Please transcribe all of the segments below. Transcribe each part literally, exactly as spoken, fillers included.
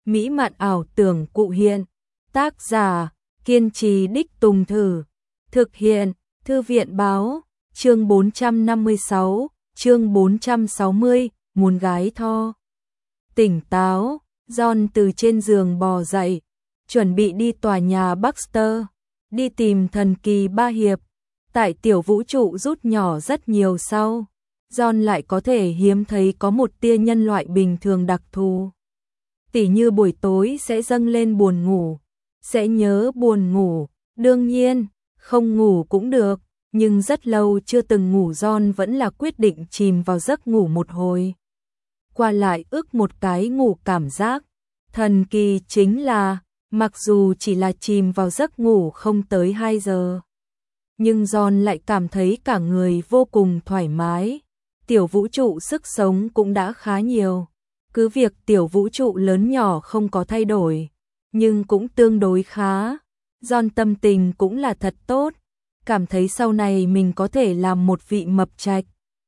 mỹ mạn ảo tưởng cụ hiện. Tác giả, kiên trì đích tùng thử. Thực hiện, Thư viện báo, chương bốn trăm năm mươi sáu, chương bốn trăm sáu mươi, muốn gái tho. Tỉnh táo, John từ trên giường bò dậy, chuẩn bị đi tòa nhà Baxter, đi tìm thần kỳ ba hiệp. Tại tiểu vũ trụ rút nhỏ rất nhiều sau, John lại có thể hiếm thấy có một tia nhân loại bình thường đặc thù. Tỉ như buổi tối sẽ dâng lên buồn ngủ, sẽ nhớ buồn ngủ, đương nhiên, không ngủ cũng được, nhưng rất lâu chưa từng ngủ John vẫn là quyết định chìm vào giấc ngủ một hồi. Qua lại ước một cái ngủ cảm giác, thần kỳ chính là, mặc dù chỉ là chìm vào giấc ngủ không tới hai giờ, nhưng John lại cảm thấy cả người vô cùng thoải mái. Tiểu vũ trụ sức sống cũng đã khá nhiều. Cứ việc tiểu vũ trụ lớn nhỏ không có thay đổi, nhưng cũng tương đối khá. John tâm tình cũng là thật tốt, cảm thấy sau này mình có thể làm một vị mập trạch.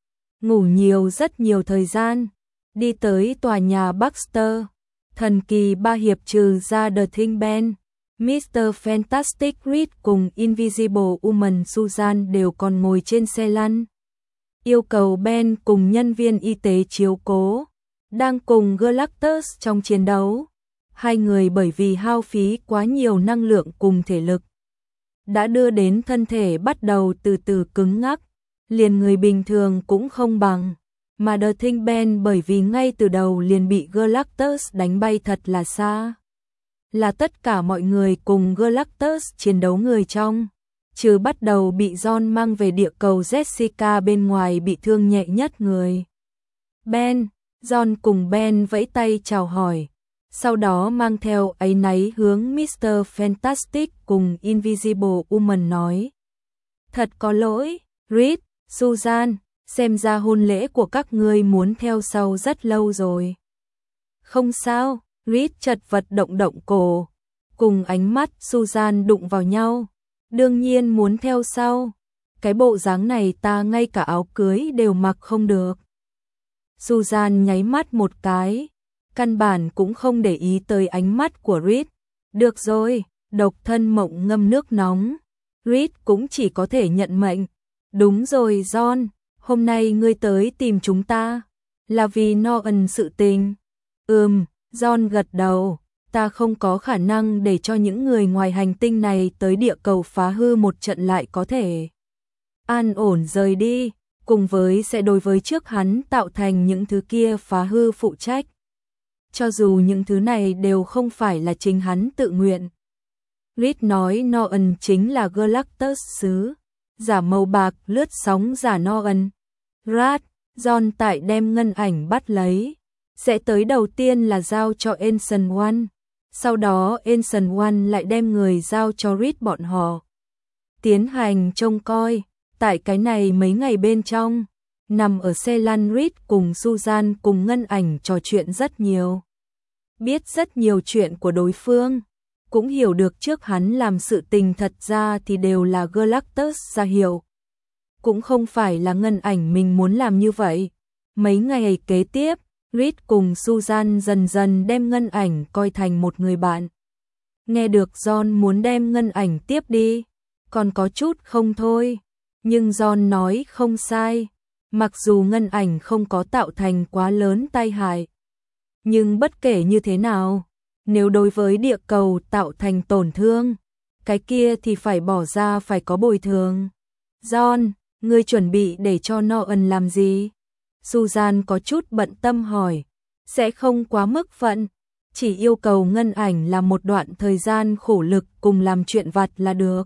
Ngủ nhiều rất nhiều thời gian, đi tới tòa nhà Baxter. Thần kỳ ba hiệp trừ ra The Thing Ben, mít-tơ Fantastic Reed cùng Invisible Woman Susan đều còn ngồi trên xe lăn. Yêu cầu Ben cùng nhân viên y tế chiếu cố, đang cùng Galactus trong chiến đấu. Hai người bởi vì hao phí quá nhiều năng lượng cùng thể lực, đã đưa đến thân thể bắt đầu từ từ cứng ngắc, liền người bình thường cũng không bằng. Mà The Thing Ben bởi vì ngay từ đầu liền bị Galactus đánh bay thật là xa. Là tất cả mọi người cùng Galactus chiến đấu người trong, trừ bắt đầu bị John mang về địa cầu Jessica bên ngoài bị thương nhẹ nhất người. Ben, John cùng Ben vẫy tay chào hỏi, sau đó mang theo áy náy hướng mít-tơ Fantastic cùng Invisible Woman nói. Thật có lỗi, Reed, Susan, xem ra hôn lễ của các ngươi muốn theo sau rất lâu rồi. Không sao, Reed chật vật động động cổ, cùng ánh mắt Susan đụng vào nhau. Đương nhiên muốn theo sau, cái bộ dáng này ta ngay cả áo cưới đều mặc không được. Susan nháy mắt một cái, căn bản cũng không để ý tới ánh mắt của Reed. Được rồi, độc thân mộng ngâm nước nóng. Reed cũng chỉ có thể nhận mệnh. Đúng rồi John, hôm nay ngươi tới tìm chúng ta, là vì Nolan sự tình. Ừm, John gật đầu, ta không có khả năng để cho những người ngoài hành tinh này tới địa cầu phá hư một trận lại có thể an ổn rời đi, cùng với sẽ đối với trước hắn tạo thành những thứ kia phá hư phụ trách. Cho dù những thứ này đều không phải là chính hắn tự nguyện. Reed nói Nolan chính là Galactus sứ, giả màu bạc lướt sóng giả Nolan. Rat, John tại đem ngân ảnh bắt lấy, sẽ tới đầu tiên là giao cho Ancient One, sau đó Ancient One lại đem người giao cho Reed bọn họ tiến hành trông coi. Tại cái này mấy ngày bên trong, nằm ở xe lăn Reed cùng Susan cùng ngân ảnh trò chuyện rất nhiều, biết rất nhiều chuyện của đối phương, cũng hiểu được trước hắn làm sự tình thật ra thì đều là Galactus ra hiệu, cũng không phải là ngân ảnh mình muốn làm như vậy. Mấy ngày kế tiếp, Reed cùng Susan dần dần đem ngân ảnh coi thành một người bạn. Nghe được John muốn đem ngân ảnh tiếp đi, còn có chút không thôi, nhưng John nói không sai, mặc dù ngân ảnh không có tạo thành quá lớn tai hại, nhưng bất kể như thế nào, nếu đối với địa cầu tạo thành tổn thương, cái kia thì phải bỏ ra phải có bồi thường. John, ngươi chuẩn bị để cho Nolan làm gì? Susan có chút bận tâm hỏi. Sẽ không quá mức phận, chỉ yêu cầu ngân ảnh làm một đoạn thời gian khổ lực cùng làm chuyện vặt là được.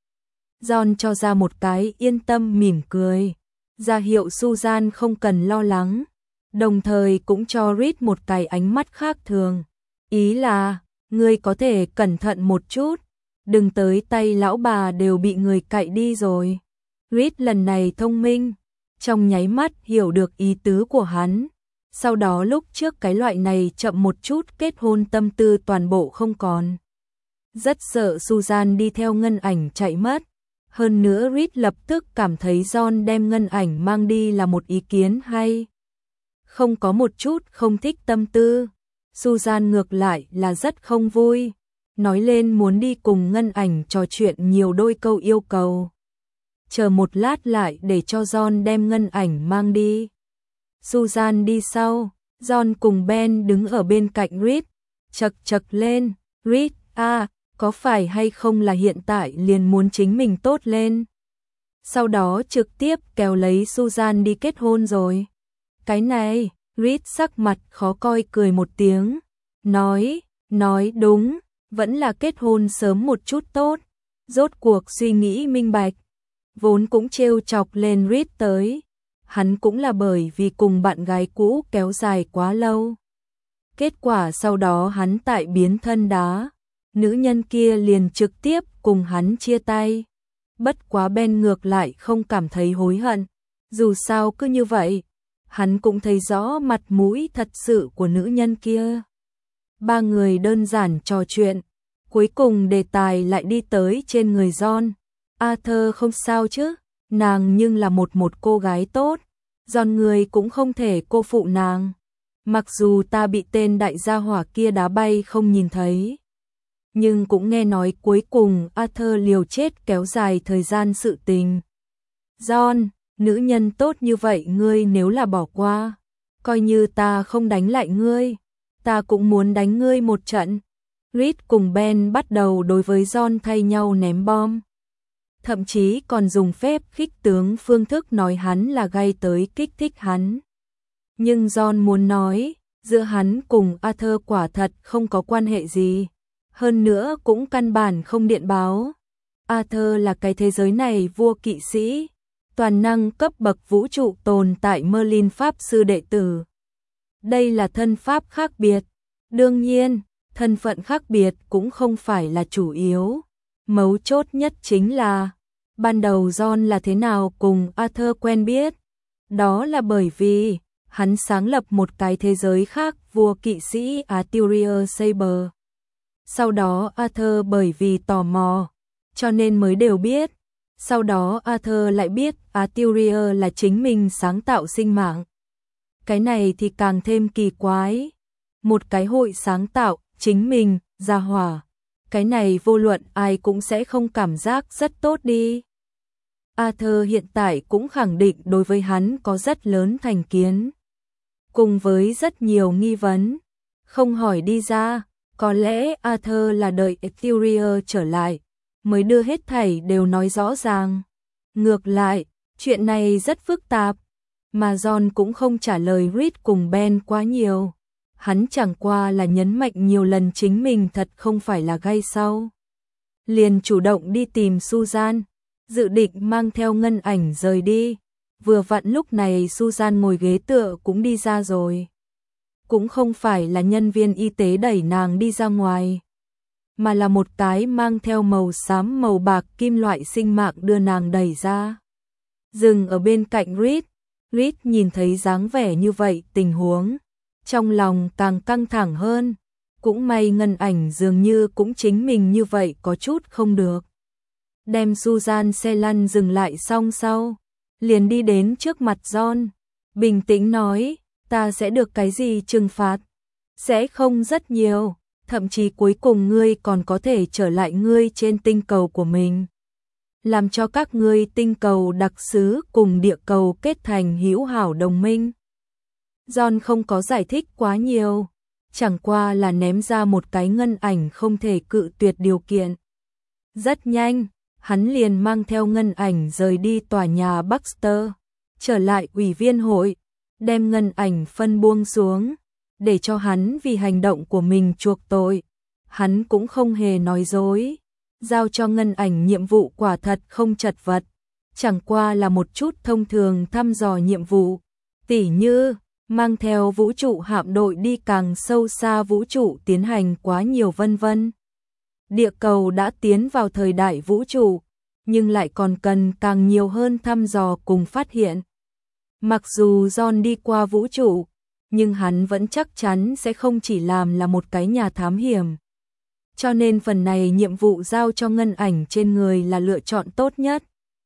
John cho ra một cái yên tâm mỉm cười, ra hiệu Susan không cần lo lắng, đồng thời cũng cho Reed một cái ánh mắt khác thường. Ý là, ngươi có thể cẩn thận một chút, đừng tới tay lão bà đều bị người cạy đi rồi. Reed lần này thông minh, trong nháy mắt hiểu được ý tứ của hắn. Sau đó lúc trước cái loại này chậm một chút kết hôn tâm tư toàn bộ không còn. Rất sợ Susan đi theo ngân ảnh chạy mất. Hơn nữa Reed lập tức cảm thấy John đem ngân ảnh mang đi là một ý kiến hay. Không có một chút không thích tâm tư. Susan ngược lại là rất không vui, nói lên muốn đi cùng Ngân Ảnh trò chuyện nhiều đôi câu yêu cầu. Chờ một lát lại để cho John đem Ngân Ảnh mang đi. Susan đi sau, John cùng Ben đứng ở bên cạnh Reed, chật chật lên, Reed, à, có phải hay không là hiện tại liền muốn chính mình tốt lên. Sau đó trực tiếp kéo lấy Susan đi kết hôn rồi. Cái này, Reed sắc mặt khó coi cười một tiếng, nói, nói đúng, vẫn là kết hôn sớm một chút tốt, rốt cuộc suy nghĩ minh bạch. Vốn cũng trêu chọc lên Reed tới, hắn cũng là bởi vì cùng bạn gái cũ kéo dài quá lâu. Kết quả sau đó hắn tại biến thân đá, nữ nhân kia liền trực tiếp cùng hắn chia tay. Bất quá Ben ngược lại không cảm thấy hối hận, dù sao cứ như vậy, hắn cũng thấy rõ mặt mũi thật sự của nữ nhân kia. Ba người đơn giản trò chuyện, cuối cùng đề tài lại đi tới trên người John. Arthur không sao chứ, nàng nhưng là một một cô gái tốt, John người cũng không thể cô phụ nàng. Mặc dù ta bị tên đại gia hỏa kia đá bay không nhìn thấy, nhưng cũng nghe nói cuối cùng Arthur liều chết kéo dài thời gian sự tình. John, nữ nhân tốt như vậy ngươi nếu là bỏ qua, coi như ta không đánh lại ngươi, ta cũng muốn đánh ngươi một trận. Reed cùng Ben bắt đầu đối với John thay nhau ném bom. Thậm chí còn dùng phép khích tướng phương thức nói hắn là gây tới kích thích hắn. Nhưng John muốn nói, giữa hắn cùng Arthur quả thật không có quan hệ gì. Hơn nữa cũng căn bản không điện báo. Arthur là cái thế giới này vua kỵ sĩ, toàn năng cấp bậc vũ trụ tồn tại Merlin Pháp sư đệ tử. Đây là thân pháp khác biệt. Đương nhiên, thân phận khác biệt cũng không phải là chủ yếu. Mấu chốt nhất chính là, ban đầu John là thế nào cùng Arthur quen biết. Đó là bởi vì, hắn sáng lập một cái thế giới khác vua kỵ sĩ Arthurius Saber. Sau đó Arthur bởi vì tò mò, cho nên mới đều biết. Sau đó Arthur lại biết Arthurius là chính mình sáng tạo sinh mạng. Cái này thì càng thêm kỳ quái. Một cái hội sáng tạo, chính mình, gia hỏa. Cái này vô luận ai cũng sẽ không cảm giác rất tốt đi. Arthur hiện tại cũng khẳng định đối với hắn có rất lớn thành kiến. Cùng với rất nhiều nghi vấn. Không hỏi đi ra, có lẽ Arthur là đợi Arthurius trở lại, mới đưa hết thảy đều nói rõ ràng. Ngược lại, chuyện này rất phức tạp, mà John cũng không trả lời Reed cùng Ben quá nhiều. Hắn chẳng qua là nhấn mạnh nhiều lần chính mình thật không phải là gay sau. Liền chủ động đi tìm Susan, dự định mang theo Ngân Ảnh rời đi. Vừa vặn lúc này Susan ngồi ghế tựa cũng đi ra rồi. Cũng không phải là nhân viên y tế đẩy nàng đi ra ngoài, mà là một cái mang theo màu xám màu bạc kim loại sinh mạng đưa nàng đẩy ra. Dừng ở bên cạnh Reed, Reed nhìn thấy dáng vẻ như vậy tình huống, trong lòng càng căng thẳng hơn. Cũng may Ngân Ảnh dường như cũng chính mình như vậy có chút không được. Đem Susan xe lăn dừng lại xong sau, liền đi đến trước mặt John, bình tĩnh nói, ta sẽ được cái gì trừng phạt? Sẽ không rất nhiều, thậm chí cuối cùng ngươi còn có thể trở lại ngươi trên tinh cầu của mình. Làm cho các ngươi tinh cầu đặc sứ cùng địa cầu kết thành hữu hảo đồng minh. John không có giải thích quá nhiều, chẳng qua là ném ra một cái Ngân Ảnh không thể cự tuyệt điều kiện. Rất nhanh, hắn liền mang theo Ngân Ảnh rời đi tòa nhà Baxter, trở lại ủy viên hội, đem Ngân Ảnh phân buông xuống, để cho hắn vì hành động của mình chuộc tội. Hắn cũng không hề nói dối, giao cho Ngân Ảnh nhiệm vụ quả thật không chật vật, chẳng qua là một chút thông thường thăm dò nhiệm vụ, tỉ như mang theo vũ trụ hạm đội đi càng sâu xa vũ trụ tiến hành quá nhiều vân vân. Địa cầu đã tiến vào thời đại vũ trụ, nhưng lại còn cần càng nhiều hơn thăm dò cùng phát hiện. Mặc dù John đi qua vũ trụ, nhưng hắn vẫn chắc chắn sẽ không chỉ làm là một cái nhà thám hiểm. Cho nên phần này nhiệm vụ giao cho Ngân Ảnh trên người là lựa chọn tốt nhất.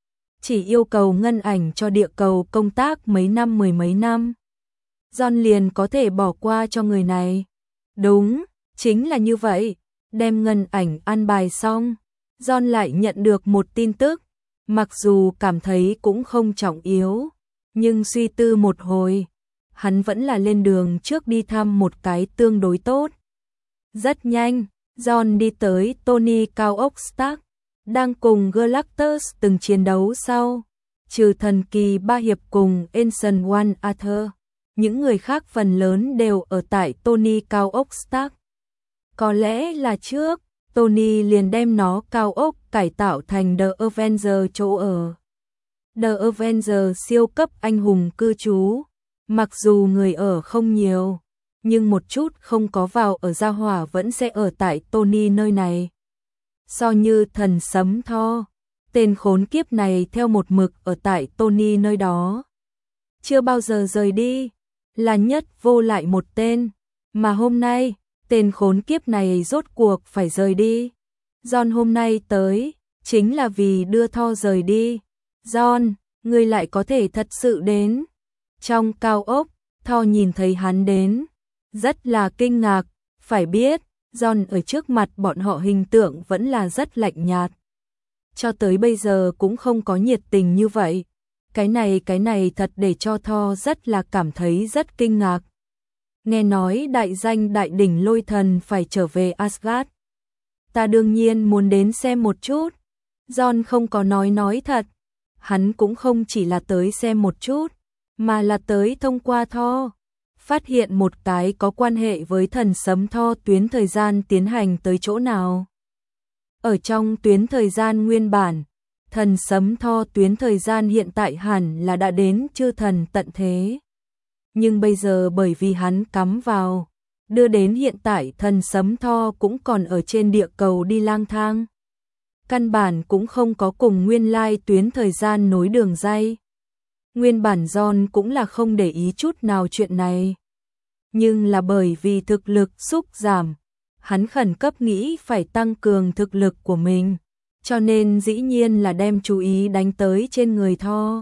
Chỉ yêu cầu Ngân Ảnh cho địa cầu công tác mấy năm mười mấy năm, John liền có thể bỏ qua cho người này. Đúng, chính là như vậy. Đem ngân ảnh an bài xong, John lại nhận được một tin tức, mặc dù cảm thấy cũng không trọng yếu, nhưng suy tư một hồi, hắn vẫn là lên đường trước đi thăm một cái tương đối tốt. Rất nhanh, John đi tới Tony cao ốc Stark, đang cùng Galactus từng chiến đấu sau, trừ thần kỳ ba hiệp cùng Ancient One Arthur, những người khác phần lớn đều ở tại Tony cao ốc Stark. Có lẽ là trước, Tony liền đem nó cao ốc cải tạo thành The Avenger chỗ ở. The Avenger siêu cấp anh hùng cư trú, mặc dù người ở không nhiều, nhưng một chút không có vào ở gia hỏa vẫn sẽ ở tại Tony nơi này. So như thần sấm Thor, tên khốn kiếp này theo một mực ở tại Tony nơi đó. Chưa bao giờ rời đi, là nhất vô lại một tên, mà hôm nay, tên khốn kiếp này rốt cuộc phải rời đi. John hôm nay tới, chính là vì đưa Thor rời đi. John, ngươi lại có thể thật sự đến. Trong cao ốc, Thor nhìn thấy hắn đến, rất là kinh ngạc, phải biết, John ở trước mặt bọn họ hình tượng vẫn là rất lạnh nhạt. Cho tới bây giờ cũng không có nhiệt tình như vậy. Cái này cái này thật để cho Thor rất là cảm thấy rất kinh ngạc. Nghe nói đại danh đại đỉnh lôi thần phải trở về Asgard. Ta đương nhiên muốn đến xem một chút. John không có nói nói thật. Hắn cũng không chỉ là tới xem một chút, mà là tới thông qua Thor, phát hiện một cái có quan hệ với thần sấm Thor tuyến thời gian tiến hành tới chỗ nào. Ở trong tuyến thời gian nguyên bản, thần sấm Thor tuyến thời gian hiện tại hẳn là đã đến chư thần tận thế. Nhưng bây giờ bởi vì hắn cắm vào, đưa đến hiện tại thần sấm Thor cũng còn ở trên địa cầu đi lang thang. Căn bản cũng không có cùng nguyên lai tuyến thời gian nối đường ray. Nguyên bản John cũng là không để ý chút nào chuyện này. Nhưng là bởi vì thực lực sút giảm, hắn khẩn cấp nghĩ phải tăng cường thực lực của mình, cho nên dĩ nhiên là đem chú ý đánh tới trên người Thor.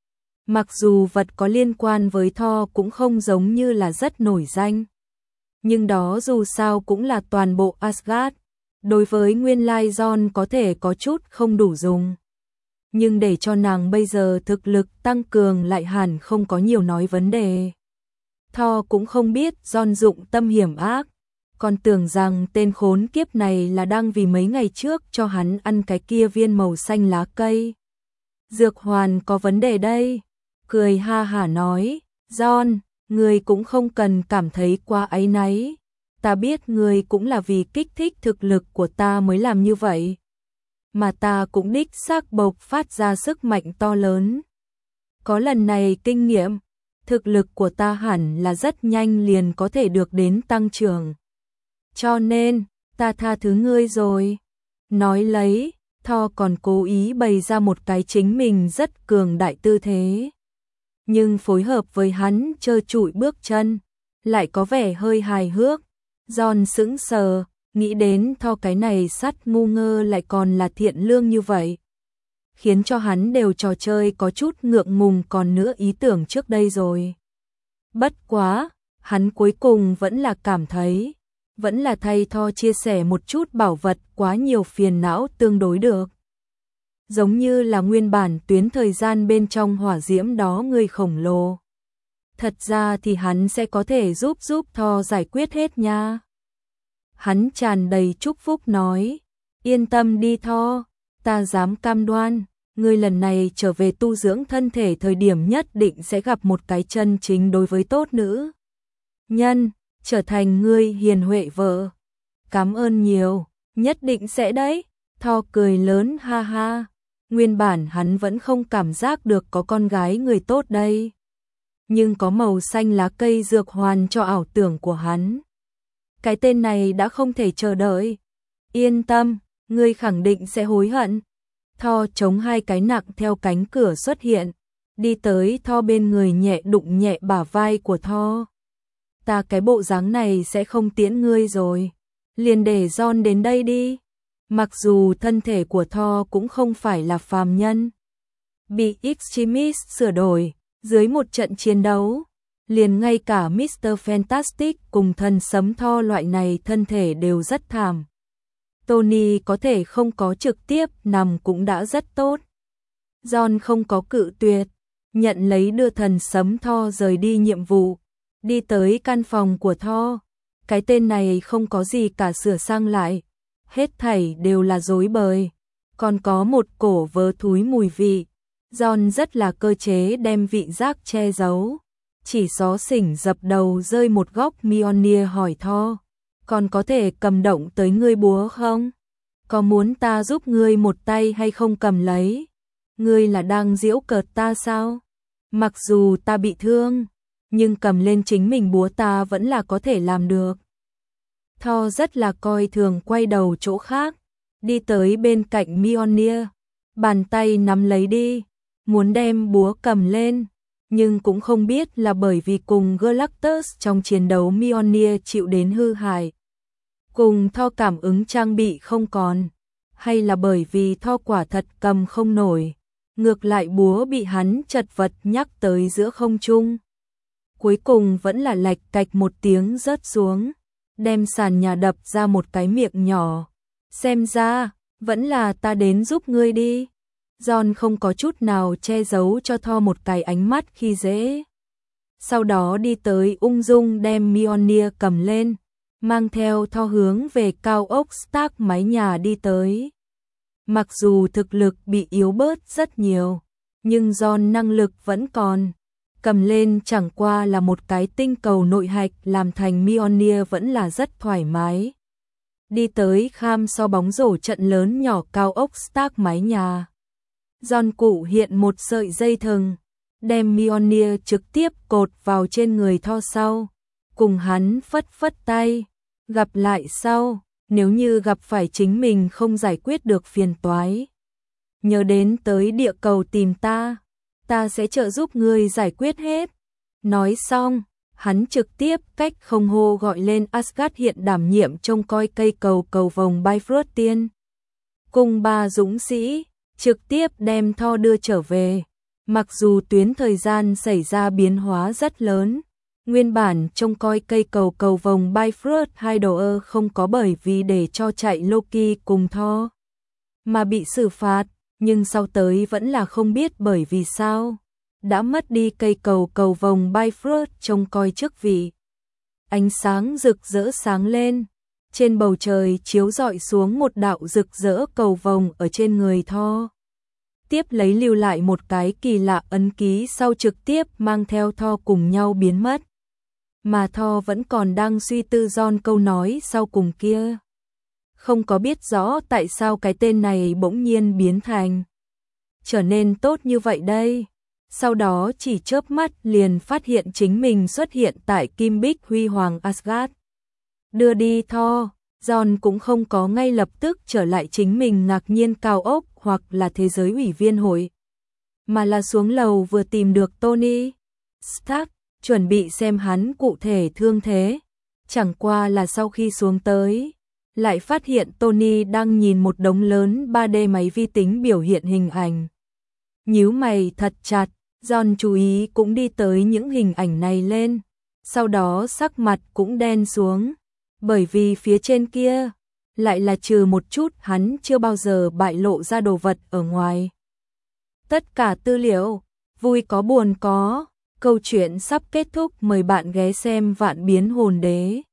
Mặc dù vật có liên quan với Thor cũng không giống như là rất nổi danh, nhưng đó dù sao cũng là toàn bộ Asgard. Đối với nguyên lai John có thể có chút không đủ dùng, nhưng để cho nàng bây giờ thực lực tăng cường lại hẳn không có nhiều nói vấn đề. Thor cũng không biết John dụng tâm hiểm ác, còn tưởng rằng tên khốn kiếp này là đang vì mấy ngày trước cho hắn ăn cái kia viên màu xanh lá cây. Dược hoàn có vấn đề đây, cười ha hả nói, John, người cũng không cần cảm thấy quá áy náy. Ta biết người cũng là vì kích thích thực lực của ta mới làm như vậy. Mà ta cũng đích xác bộc phát ra sức mạnh to lớn. Có lần này kinh nghiệm, thực lực của ta hẳn là rất nhanh liền có thể được đến tăng trưởng. Cho nên, ta tha thứ ngươi rồi. Nói lấy, Thor còn cố ý bày ra một cái chính mình rất cường đại tư thế. Nhưng phối hợp với hắn trơ trụi bước chân, lại có vẻ hơi hài hước. John sững sờ, nghĩ đến Thor cái này sắt ngu ngơ lại còn là thiện lương như vậy. Khiến cho hắn đều trò chơi có chút ngượng ngùng còn nữa ý tưởng trước đây rồi. Bất quá, hắn cuối cùng vẫn là cảm thấy, vẫn là thay Thor chia sẻ một chút bảo vật quá nhiều phiền não tương đối được. Giống như là nguyên bản tuyến thời gian bên trong hỏa diễm đó người khổng lồ. Thật ra thì hắn sẽ có thể giúp giúp Thor giải quyết hết nha. Hắn tràn đầy chúc phúc nói, yên tâm đi Thor, ta dám cam đoan, ngươi lần này trở về tu dưỡng thân thể thời điểm nhất định sẽ gặp một cái chân chính đối với tốt nữ nhân, trở thành ngươi hiền huệ vợ. Cảm ơn nhiều, nhất định sẽ đấy. Thor cười lớn ha ha, nguyên bản hắn vẫn không cảm giác được có con gái người tốt đây. Nhưng có màu xanh lá cây dược hoàn cho ảo tưởng của hắn. Cái tên này đã không thể chờ đợi. Yên tâm, ngươi khẳng định sẽ hối hận. Thor chống hai cái nặng theo cánh cửa xuất hiện, đi tới Thor bên người nhẹ đụng nhẹ bả vai của Thor. Ta cái bộ dáng này sẽ không tiễn ngươi rồi, liền để John đến đây đi. Mặc dù thân thể của Thor cũng không phải là phàm nhân, bị Extremis sửa đổi, dưới một trận chiến đấu, liền ngay cả mít tơ Fantastic cùng thần sấm Thor loại này thân thể đều rất thảm. Tony có thể không có trực tiếp nằm cũng đã rất tốt. John không có cự tuyệt, nhận lấy đưa thần sấm Thor rời đi nhiệm vụ, đi tới căn phòng của Thor. Cái tên này không có gì cả sửa sang lại, hết thảy đều là rối bời, còn có một cổ vớ thúi mùi vị. John rất là cơ chế đem vị giác che giấu, chỉ xó xỉnh dập đầu rơi một góc. Mjolnir hỏi Thor, còn có thể cầm động tới ngươi búa không? Có muốn ta giúp ngươi một tay hay không cầm lấy? Ngươi là đang giễu cợt ta sao? Mặc dù ta bị thương, nhưng cầm lên chính mình búa ta vẫn là có thể làm được. Thor rất là coi thường quay đầu chỗ khác, đi tới bên cạnh Mjolnir, bàn tay nắm lấy đi, muốn đem búa cầm lên, nhưng cũng không biết là bởi vì cùng Galactus trong chiến đấu Mjolnir chịu đến hư hại, cùng Thor cảm ứng trang bị không còn, hay là bởi vì Thor quả thật cầm không nổi, ngược lại búa bị hắn chật vật nhắc tới giữa không trung. Cuối cùng vẫn là lạch cạch một tiếng rớt xuống, đem sàn nhà đập ra một cái miệng nhỏ. Xem ra, vẫn là ta đến giúp ngươi đi. John không có chút nào che giấu cho Thor một cái ánh mắt khi dễ. Sau đó đi tới ung dung đem Mjolnir cầm lên, mang theo Thor hướng về cao ốc Stark mái nhà đi tới. Mặc dù thực lực bị yếu bớt rất nhiều, nhưng John năng lực vẫn còn. Cầm lên chẳng qua là một cái tinh cầu nội hạch làm thành Mjolnir vẫn là rất thoải mái. Đi tới kham so bóng rổ trận lớn nhỏ cao ốc Stark mái nhà. John cụ hiện một sợi dây thừng, đem Mjolnir trực tiếp cột vào trên người Thor sau. Cùng hắn phất phất tay, gặp lại sau, nếu như gặp phải chính mình không giải quyết được phiền toái. Nhớ đến tới địa cầu tìm ta, ta sẽ trợ giúp ngươi giải quyết hết. Nói xong, hắn trực tiếp cách không hô gọi lên Asgard hiện đảm nhiệm trông coi cây cầu cầu vồng Bifrost Tiên. Cùng ba dũng sĩ, trực tiếp đem Thor đưa trở về. Mặc dù tuyến thời gian xảy ra biến hóa rất lớn, nguyên bản trông coi cây cầu cầu vồng Bifrost Heidoer không có bởi vì để cho chạy Loki cùng Thor mà bị xử phạt, nhưng sau tới vẫn là không biết bởi vì sao đã mất đi cây cầu cầu vồng Bifrost trông coi chức vị. Ánh sáng rực rỡ sáng lên, trên bầu trời chiếu rọi xuống một đạo rực rỡ cầu vồng ở trên người Thor. Tiếp lấy lưu lại một cái kỳ lạ ấn ký sau trực tiếp mang theo Thor cùng nhau biến mất. Mà Thor vẫn còn đang suy tư John câu nói sau cùng kia. Không có biết rõ tại sao cái tên này bỗng nhiên biến thành trở nên tốt như vậy đây. Sau đó chỉ chớp mắt liền phát hiện chính mình xuất hiện tại Kim Bích Huy Hoàng Asgard. Đưa đi Thor, John cũng không có ngay lập tức trở lại chính mình ngạc nhiên cao ốc hoặc là thế giới ủy viên hội, mà là xuống lầu vừa tìm được Tony Stark, chuẩn bị xem hắn cụ thể thương thế. Chẳng qua là sau khi xuống tới, lại phát hiện Tony đang nhìn một đống lớn ba D máy vi tính biểu hiện hình ảnh. Nhíu mày thật chặt, John chú ý cũng đi tới những hình ảnh này lên, sau đó sắc mặt cũng đen xuống, bởi vì phía trên kia lại là trừ một chút hắn chưa bao giờ bại lộ ra đồ vật ở ngoài. Tất cả tư liệu, vui có buồn có, câu chuyện sắp kết thúc, mời bạn ghé xem Vạn Biến Hồn Đế.